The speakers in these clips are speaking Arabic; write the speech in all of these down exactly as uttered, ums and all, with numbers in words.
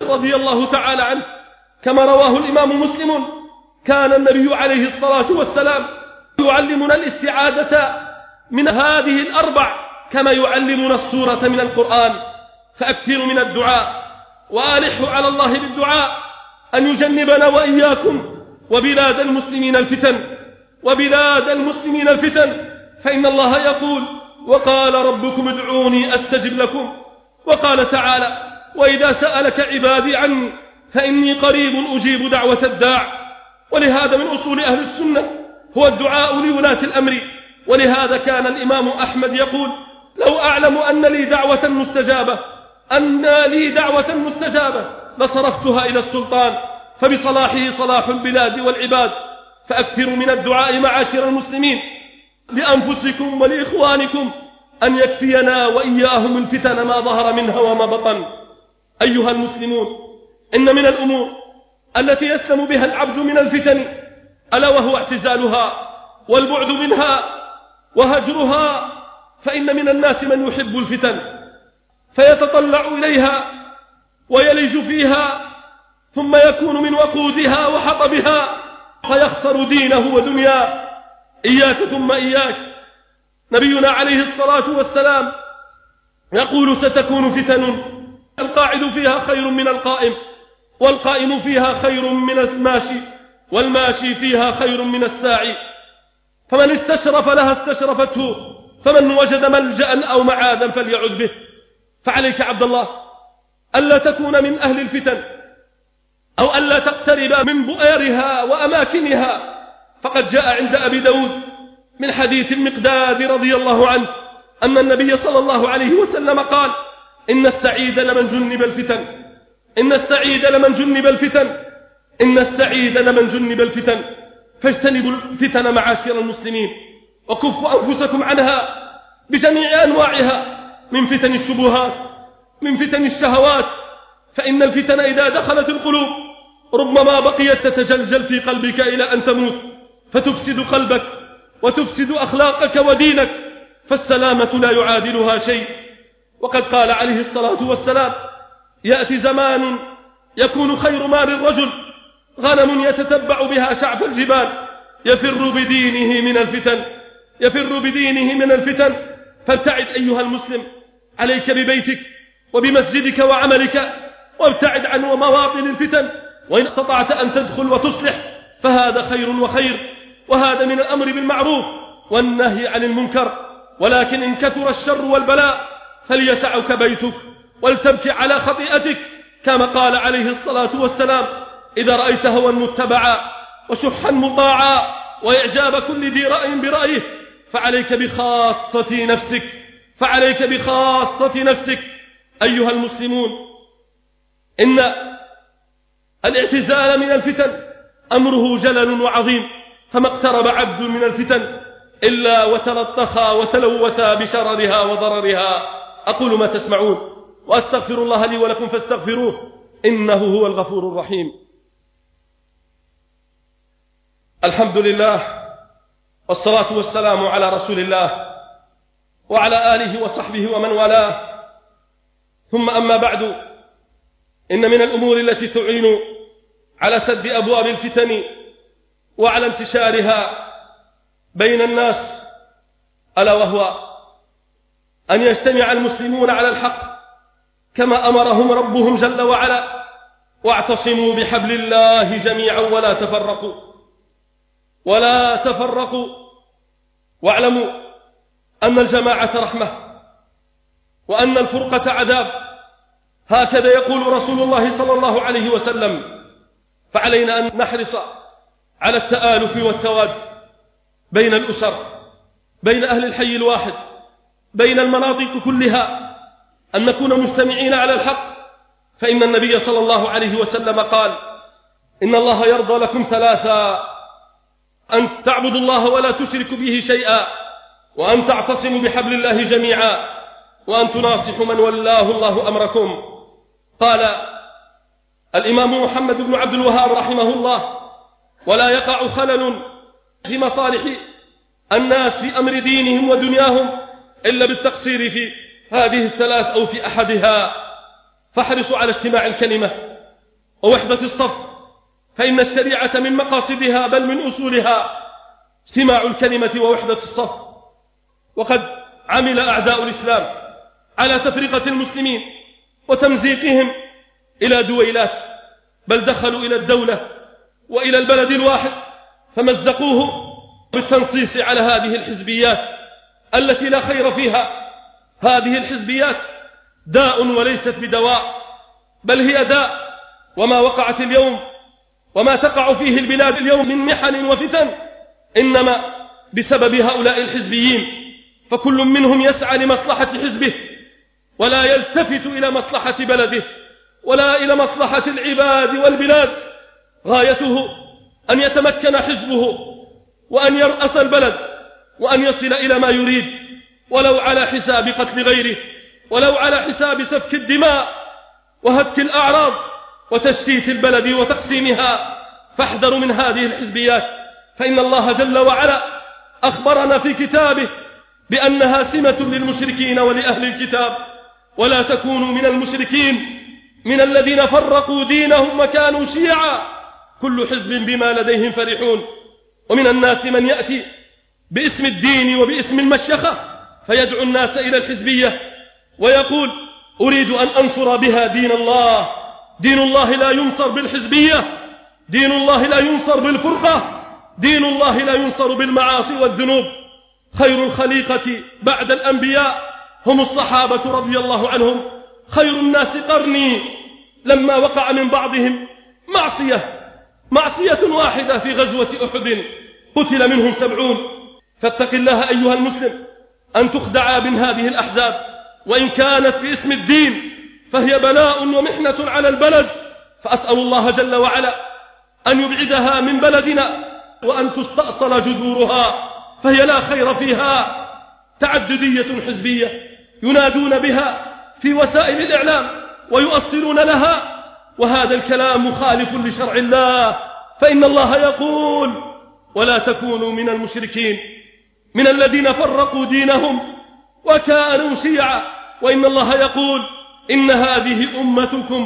رضي الله تعالى عنه كما رواه الإمام مسلم كان النبي عليه الصلاة والسلام يعلمنا الاستعاذة من هذه الأربع كما يعلمنا السورة من القرآن. فأكثروا من الدعاء وآلحوا على الله بالدعاء أن يجنبنا وإياكم وبلاد المسلمين الفتن وبلاد المسلمين الفتن فإن الله يقول وقال ربكم ادعوني أستجب لكم. وقال تعالى وإذا سألك عبادي عني فإني قريب أجيب دعوة الداع. ولهذا من أصول أهل السنة هو الدعاء لولاة الأمر. ولهذا كان الإمام أحمد يقول لو أعلم أن لي دعوة مستجابة أن لي دعوة مستجابة لصرفتها إلى السلطان فبصلاحه صلاح البلاد والعباد. فأكثروا من الدعاء معاشر المسلمين لأنفسكم ولإخوانكم أن يكفينا وإياهم الفتن ما ظهر منها وما بطن. أيها المسلمون إن من الأمور التي يسلم بها العبد من الفتن ألا وهو اعتزالها والبعد منها وهجرها. فإن من الناس من يحب الفتن فيتطلع إليها ويلج فيها ثم يكون من وقودها وحطبها فيخسر دينه ودنياه. إياك ثم إياك. نبينا عليه الصلاة والسلام يقول ستكون فتن القاعد فيها خير من القائم والقائم فيها خير من الماشي والماشي فيها خير من الساعي. فمن استشرف لها استشرفته فمن وجد ملجأ أو معاذا فليعد به. فعليك عبد الله ألا تكون من أهل الفتن أو ألا تقترب من بؤيرها وأماكنها. فقد جاء عند أبي داود من حديث المقداد رضي الله عنه أن النبي صلى الله عليه وسلم قال إن السعيد لمن جنب الفتن إن السعيد لمن جنب الفتن إن السعيد لمن جنب الفتن. فاجتنبوا الفتن معاشر المسلمين وكفوا أنفسكم عنها بجميع أنواعها من فتن الشبهات من فتن الشهوات. فإن الفتن إذا دخلت القلوب ربما بقيت تتجلجل في قلبك إلى أن تموت فتفسد قلبك وتفسد أخلاقك ودينك. فالسلامة لا يعادلها شيء. وقد قال عليه الصلاة والسلام يأتي زمان يكون خير مال الرجل غنم يتتبع بها شعب الجبال يفر بدينه من الفتن يفر بدينه من الفتن. فابتعد أيها المسلم عليك ببيتك وبمسجدك وعملك وابتعد عن مواطن الفتن. وإن استطعت أن تدخل وتصلح فهذا خير وخير وهذا من الأمر بالمعروف والنهي عن المنكر. ولكن إن كثر الشر والبلاء فليسعك بيتك ولتبكي على خطيئتك كما قال عليه الصلاة والسلام إذا رأيت هوى متبعا وشحا مطاعا وإعجاب كل ذي رأي برأيه فعليك بخاصة نفسك فعليك بخاصة نفسك. أيها المسلمون إن الاعتزال من الفتن أمره جلل وعظيم. فما اقترب عبد من الفتن إلا وتلطخا وتلوثا بشررها وضررها. أقول ما تسمعون وأستغفر الله لي ولكم فاستغفروه إنه هو الغفور الرحيم. الحمد لله والصلاة والسلام على رسول الله وعلى آله وصحبه ومن والاه. ثم أما بعد إن من الأمور التي تعين على سد أبواب الفتن وعلى انتشارها بين الناس ألا وهو أن يجتمع المسلمون على الحق كما أمرهم ربهم جل وعلا واعتصموا بحبل الله جميعا ولا تفرقوا ولا تفرقوا واعلموا أن الجماعة رحمة وأن الفرقة عذاب. هكذا يقول رسول الله صلى الله عليه وسلم. فعلينا أن نحرص على التآلف والتواد بين الأسر بين أهل الحي الواحد بين المناطق كلها أن نكون مجتمعين على الحق. فإن النبي صلى الله عليه وسلم قال إن الله يرضى لكم ثلاثا أن تعبدوا الله ولا تشركوا به شيئا وأن تعتصموا بحبل الله جميعا وأن تناصحوا من ولاه الله أمركم. قال الإمام محمد بن عبد الوهاب رحمه الله ولا يقع خلل في مصالح الناس في أمر دينهم ودنياهم إلا بالتقصير في هذه الثلاث أو في أحدها. فاحرصوا على اجتماع الكلمة ووحدة الصف، فإن الشريعة من مقاصدها بل من أصولها اجتماع الكلمة ووحدة الصف. وقد عمل أعداء الإسلام على تفرقة المسلمين وتمزيقهم إلى دويلات، بل دخلوا إلى الدولة وإلى البلد الواحد فمزقوه بالتنصيص على هذه الحزبيات التي لا خير فيها. هذه الحزبيات داء وليست بدواء، بل هي داء. وما وقعت اليوم وما تقع فيه البلاد اليوم من محن وفتن إنما بسبب هؤلاء الحزبيين، فكل منهم يسعى لمصلحة حزبه ولا يلتفت إلى مصلحة بلده ولا إلى مصلحة العباد والبلاد. غايته أن يتمكن حزبه وأن يرأس البلد وأن يصل إلى ما يريد، ولو على حساب قتل غيره، ولو على حساب سفك الدماء وهتك الأعراض وتشتيت البلد وتقسيمها. فاحذروا من هذه الحزبيات، فإن الله جل وعلا أخبرنا في كتابه بأنها سمة للمشركين ولأهل الكتاب. ولا تكونوا من المشركين من الذين فرقوا دينهم وكانوا شيعا كل حزب بما لديهم فرحون. ومن الناس من يأتي باسم الدين وباسم المشيخة فيدعو الناس إلى الحزبية ويقول أريد أن أنصر بها دين الله. دين الله لا ينصر بالحزبية، دين الله لا ينصر بالفرقة، دين الله لا ينصر بالمعاصي والذنوب. خير الخليقة بعد الأنبياء هم الصحابة رضي الله عنهم. خير الناس قرني. لما وقع من بعضهم معصية معصية واحدة في غزوة أحد قتل منهم سبعون. فاتق الله أيها المسلم أن تخدع من هذه الأحزاب، وإن كانت باسم الدين فهي بلاء ومحنة على البلد. فأسأل الله جل وعلا أن يبعدها من بلدنا وأن تستأصل جذورها، فهي لا خير فيها. تعددية حزبية ينادون بها في وسائل الإعلام ويؤصلون لها، وهذا الكلام مخالف لشرع الله. فإن الله يقول ولا تكونوا من المشركين من الذين فرقوا دينهم وكانوا شيعا. وإن الله يقول إن هذه أمتكم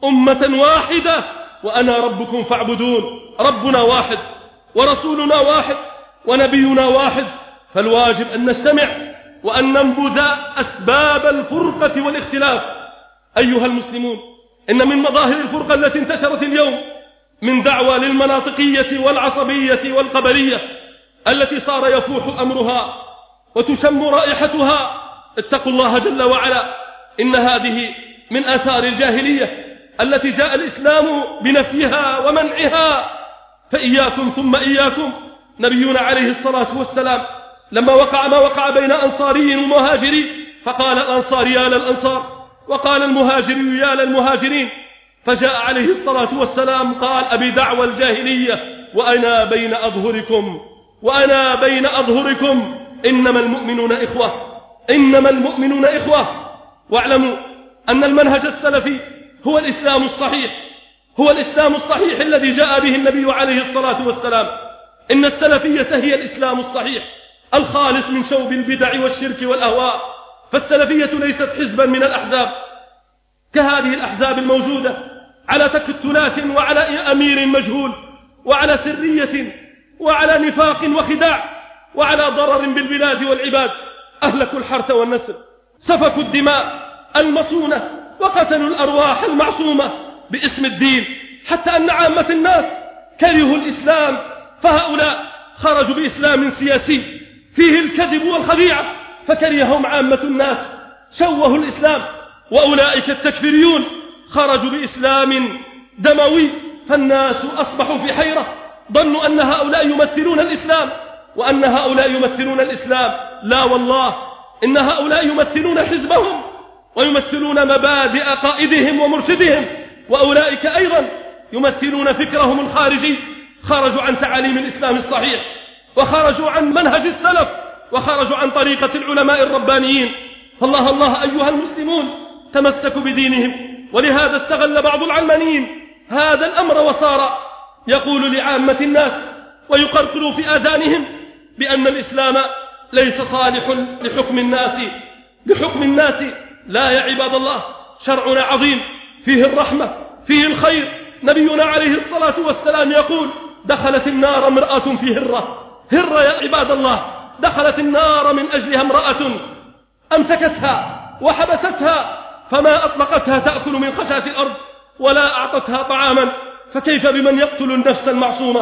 أمة واحدة وأنا ربكم فاعبدون. ربنا واحد ورسولنا واحد ونبينا واحد، فالواجب أن نستمع وأن ننبذ أسباب الفرقة والاختلاف. أيها المسلمون، إن من مظاهر الفرقة التي انتشرت اليوم من دعوى للمناطقية والعصبية والقبلية التي صار يفوح أمرها وتشم رائحتها. اتقوا الله جل وعلا، إن هذه من آثار الجاهلية التي جاء الإسلام بنفيها ومنعها. فإياكم ثم إياكم. نبينا عليه الصلاة والسلام لما وقع ما وقع بين أنصاري ومهاجري فقال الأنصار يا للأنصار وقال المهاجري يا للمهاجرين، فجاء عليه الصلاة والسلام قال أبي دعوى الجاهلية وأنا بين أظهركم وأنا بين أظهركم إنما المؤمنون إخوة إنما المؤمنون إخوة. واعلموا أن المنهج السلفي هو الإسلام الصحيح هو الإسلام الصحيح الذي جاء به النبي عليه الصلاة والسلام. إن السلفية هي الإسلام الصحيح الخالص من شوب البدع والشرك والأهواء. فالسلفية ليست حزبا من الأحزاب كهذه الأحزاب الموجودة على تكتلات وعلى أمير مجهول وعلى سرية وعلى نفاق وخداع وعلى ضرر بالبلاد والعباد. أهلكوا الحرث والنسل، سفكوا الدماء المصونة، وقتلوا الأرواح المعصومة باسم الدين، حتى أن عامة الناس كرهوا الإسلام. فهؤلاء خرجوا بإسلام سياسي فيه الكذب والخديعة فكرههم عامة الناس، شوهوا الإسلام. وأولئك التكفيريون خرجوا بإسلام دموي، فالناس أصبحوا في حيرة، ظنوا أن هؤلاء يمثلون الإسلام وأن هؤلاء يمثلون الإسلام. لا والله، إن هؤلاء يمثلون حزبهم ويمثلون مبادئ قائدهم ومرشدهم، وأولئك أيضا يمثلون فكرهم الخارجي. خرجوا عن تعاليم الإسلام الصحيح وخرجوا عن منهج السلف وخرجوا عن طريقة العلماء الربانيين. فالله الله أيها المسلمون، تمسكوا بدينهم. ولهذا استغل بعض العلمانيين هذا الأمر وصار يقول لعامة الناس ويقرقر في آذانهم بأن الإسلام ليس صالح لحكم الناس لحكم الناس لا يا عباد الله، شرعنا عظيم فيه الرحمة فيه الخير نبينا عليه الصلاة والسلام يقول دخلت النار امرأة في هرة. هرة يا عباد الله، دخلت النار من أجلها امرأة أمسكتها وحبستها فما أطلقتها تأكل من خشاش الأرض ولا أعطتها طعاما، فكيف بمن يقتل النفس المعصومة؟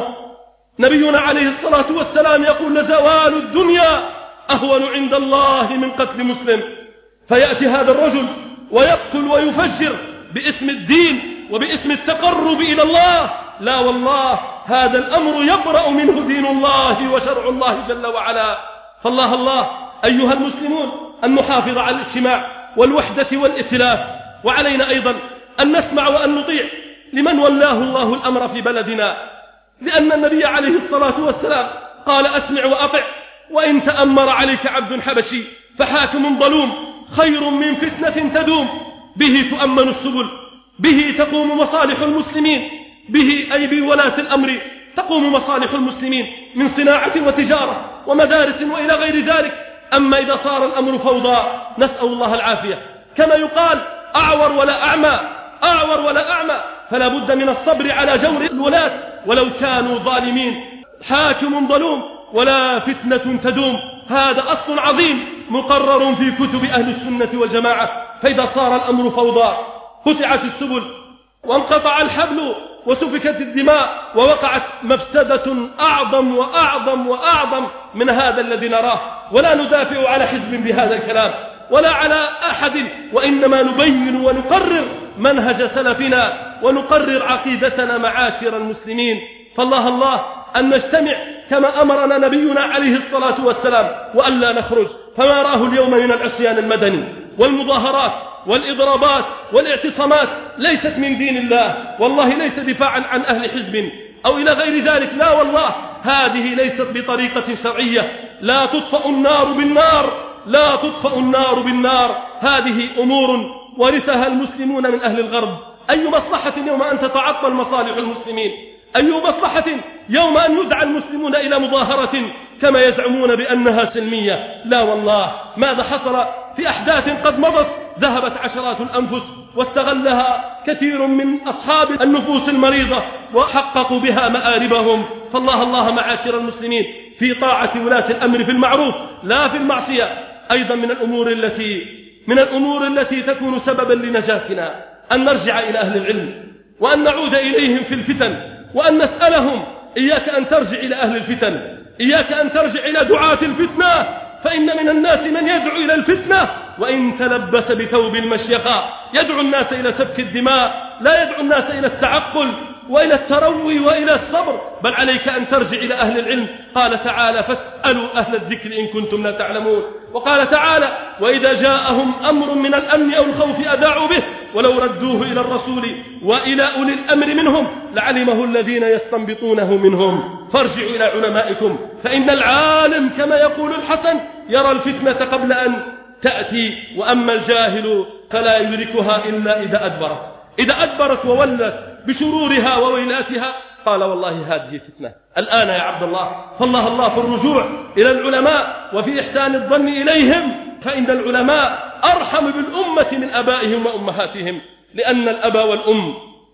نبينا عليه الصلاة والسلام يقول لزوال الدنيا أهون عند الله من قتل مسلم. فيأتي هذا الرجل ويقتل ويفجر باسم الدين وباسم التقرب إلى الله. لا والله، هذا الأمر يبرأ منه دين الله وشرع الله جل وعلا. فالله الله أيها المسلمون أن نحافظ على الاجتماع والوحدة والائتلاف، وعلينا أيضا أن نسمع وأن نطيع لمن ولاه الله الأمر في بلدنا، لأن النبي عليه الصلاة والسلام قال أسمع وأطع، وإن تأمر عليك عبد حبشي فحاكم ظلوم خير من فتنة تدوم. به تؤمن السبل، به تقوم مصالح المسلمين، به أي بولاة الأمر تقوم مصالح المسلمين من صناعة وتجارة ومدارس وإلى غير ذلك. أما إذا صار الأمر فوضى نسأل الله العافية، كما يقال أعور ولا أعمى، أعور ولا أعمى، فلا بد من الصبر على جور الولاة ولو كانوا ظالمين. حاكم ظلوم ولا فتنة تدوم، هذا أصل عظيم مقرر في كتب أهل السنة والجماعة. فإذا صار الأمر فوضى قطعت السبل وانقطع الحبل وسفكت الدماء ووقعت مفسدة أعظم وأعظم وأعظم من هذا الذي نراه. ولا ندافع على حزب بهذا الكلام ولا على أحد، وإنما نبين ونقرر منهج سلفنا ونقرر عقيدتنا معاشر المسلمين. فالله الله أن نجتمع كما أمرنا نبينا عليه الصلاة والسلام وألا نخرج. فما راه اليوم من العصيان المدني والمظاهرات والإضرابات والاعتصامات ليست من دين الله، والله ليس دفاعا عن أهل حزب أو إلى غير ذلك، لا والله، هذه ليست بطريقة شرعية. لا تطفأ النار بالنار، لا تطفأ النار بالنار. هذه أمور ورثها المسلمون من أهل الغرب. أي مصلحة يوم أن تتعطل مصالح المسلمين؟ أي مصلحة يوم أن يدعى المسلمون إلى مظاهرة كما يزعمون بأنها سلمية؟ لا والله، ماذا حصل في أحداث قد مضت؟ ذهبت عشرات الأنفس واستغلها كثير من أصحاب النفوس المريضة وحققوا بها مآربهم. فالله الله معاشر المسلمين في طاعة ولاة الأمر في المعروف لا في المعصية. أيضا من الأمور التي من الأمور التي تكون سببا لنجاتنا أن نرجع إلى أهل العلم وأن نعود إليهم في الفتن وأن نسألهم: إياك أن ترجع إلى أهل الفتن، إياك أن ترجع إلى دعاة الفتنة، فإن من الناس من يدعو إلى الفتنة وإن تلبس بثوب المشيخة، يدعو الناس إلى سفك الدماء، لا يدعو الناس إلى التعقل وإلى التروي وإلى الصبر، بل عليك أن ترجع إلى أهل العلم. قال تعالى: فاسألوا أهل الذكر إن كنتم لا تعلمون. وقال تعالى: وإذا جاءهم أمر من الأمن أو الخوف أذاعوا به ولو ردوه إلى الرسول وإلى أولي الأمر منهم لعلمه الذين يستنبطونه منهم. فارجعوا إلى علمائكم، فإن العالم كما يقول الحسن يرى الفتنة قبل أن تأتي، وأما الجاهل فلا يدركها إلا إذا أدبرت إذا أدبرت وولت بشرورها وويلاتها. قال: والله هذه فتنة. الآن يا عبد الله، فالله الله في الرجوع إلى العلماء وفي إحسان الظن إليهم، فإن العلماء أرحم بالأمة من أبائهم وأمهاتهم، لأن الأب والأم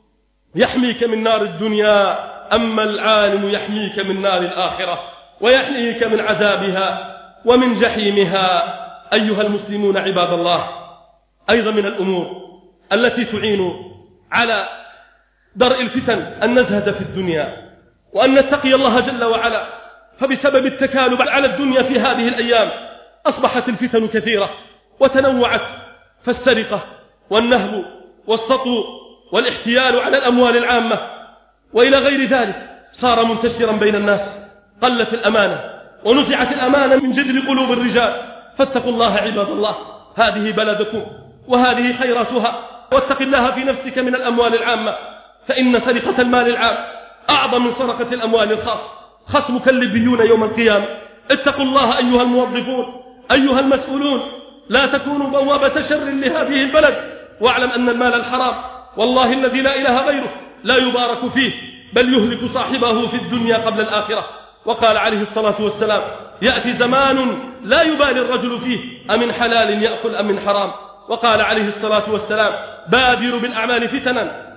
يحميك من نار الدنيا، أما العالم يحميك من نار الآخرة ويحميك من عذابها ومن جحيمها. أيها المسلمون عباد الله، أيضا من الأمور التي تعين على درء الفتن أن نزهد في الدنيا وأن نتقي الله جل وعلا. فبسبب التكالب على الدنيا في هذه الأيام أصبحت الفتن كثيرة وتنوعت، فالسرقة والنهب والسطو والاحتيال على الأموال العامة وإلى غير ذلك صار منتشرا بين الناس. قلت الأمانة ونزعت الأمانة من جذر قلوب الرجال. فاتقوا الله عباد الله، هذه بلدكم وهذه خيراتها، واتق الله في نفسك من الأموال العامة، فإن سرقة المال العام أعظم من سرقة الأموال الخاصة. خصمك اللبيون يوم القيامة. اتقوا الله أيها الموظفون، أيها المسؤولون، لا تكونوا بوابة شر لهذه البلد. واعلم أن المال الحرام والله الذي لا إله غيره لا يبارك فيه، بل يهلك صاحبه في الدنيا قبل الآخرة. وقال عليه الصلاة والسلام: يأتي زمان لا يبالي الرجل فيه أمن حلال يأكل أم من حرام. وقال عليه الصلاة والسلام: بادروا بالأعمال فتنا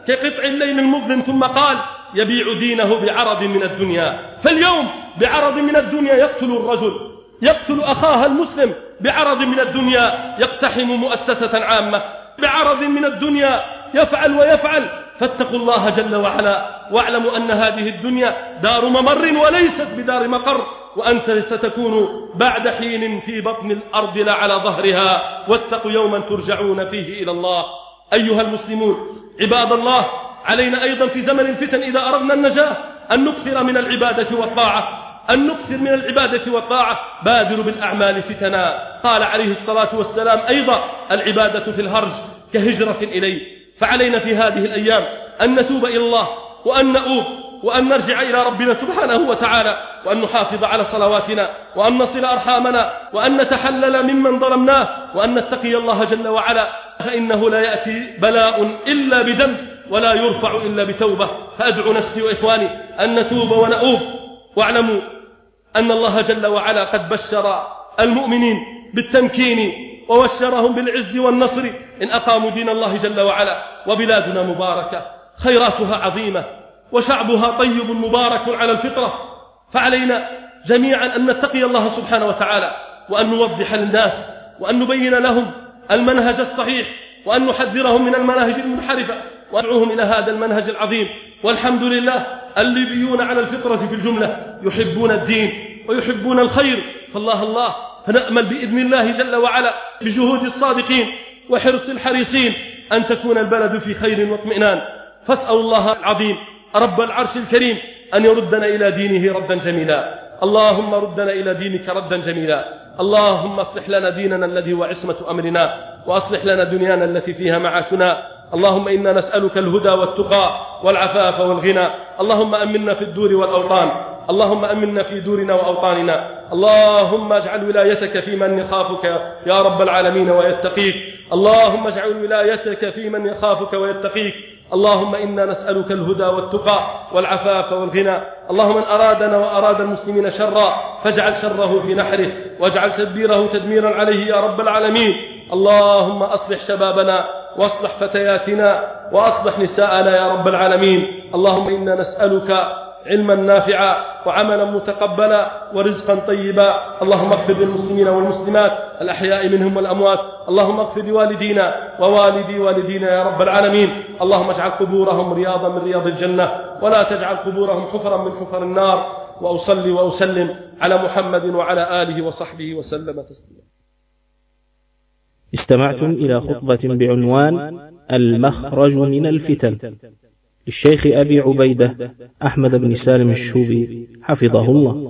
كقطع الليل المظلم، ثم قال يبيع دينه بعرض من الدنيا. فاليوم بعرض من الدنيا يقتل الرجل، يقتل أخاه المسلم بعرض من الدنيا، يقتحم مؤسسة عامة بعرض من الدنيا، يفعل ويفعل. فاتقوا الله جل وعلا واعلموا أن هذه الدنيا دار ممر وليست بدار مقر، وأنت ستكون بعد حين في بطن الأرض لا على ظهرها، واتقوا يوما ترجعون فيه إلى الله. أيها المسلمون عباد الله، علينا أيضا في زمن الفتن إذا أردنا النجاة أن نكثر من العبادة والطاعة، أن نكثر من العبادة والطاعة. بادروا بالأعمال فتنا. قال عليه الصلاة والسلام أيضا العبادة في الهرج كهجرة إليه. فعلينا في هذه الأيام أن نتوب إلى الله، وأن نؤوب، وأن نرجع إلى ربنا سبحانه وتعالى، وأن نحافظ على صلواتنا، وأن نصل أرحامنا، وأن نتحلل ممن ظلمناه، وأن نتقي الله جل وعلا، فإنه لا يأتي بلاء إلا بذنب ولا يرفع إلا بتوبة. فأدعو نفسي وإخواني أن نتوب ونؤوب. واعلموا أن الله جل وعلا قد بشر المؤمنين بالتمكين وبشرهم بالعز والنصر إن أقاموا دين الله جل وعلا. وبلادنا مباركة خيراتها عظيمة، وشعبها طيب مبارك على الفطرة. فعلينا جميعا أن نتقي الله سبحانه وتعالى، وأن نوضح للناس، وأن نبين لهم المنهج الصحيح، وأن نحذرهم من المناهج المنحرفة، وندعوهم إلى هذا المنهج العظيم. والحمد لله الليبيون على الفطرة في الجملة يحبون الدين ويحبون الخير، فالله الله. فنأمل بإذن الله جل وعلا بجهود الصادقين وحرص الحريصين أن تكون البلد في خير واطمئنان. فاسأل الله العظيم رب العرش الكريم أن يردنا إلى دينه ردا جميلا. اللهم ردنا إلى دينك ردا جميلا. اللهم اصلح لنا ديننا الذي هو عصمة أمرنا، وأصلح لنا دنيانا التي فيها معاشنا. اللهم إنا نسألك الهدى والتقى والعفاف والغنى. اللهم أمنا في الدور والأوطان، اللهم أمنا في دورنا وأوطاننا. اللهم اجعل ولايتك في من يخافك يا رب العالمين ويتقيك. اللهم اجعل ولايتك في من يخافك ويتقيك. اللهم إنا نسألك الهدى والتقى والعفاف والغنى. اللهم من أرادنا وأراد المسلمين شرا فاجعل شره في نحره، واجعل تدبيره تدميرا عليه يا رب العالمين. اللهم أصلح شبابنا، واصلح فتياتنا، وأصلح نساءنا يا رب العالمين. اللهم إنا نسألك علما نافعا وعملا متقبلا ورزقا طيبا. اللهم اغفر للمسلمين والمسلمات الأحياء منهم والأموات. اللهم اغفر لوالدينا ووالدي والدينا يا رب العالمين. اللهم اجعل قبورهم رياضا من رياض الجنة، ولا تجعل قبورهم حفرا من حفر النار. وأصلي وأسلم على محمد وعلى آله وصحبه وسلم تسليما. استمعتم إلى خطبة بعنوان المخرج من الفتن للشيخ أبي عبيدة أحمد بن سالم الشوبي حفظه الله.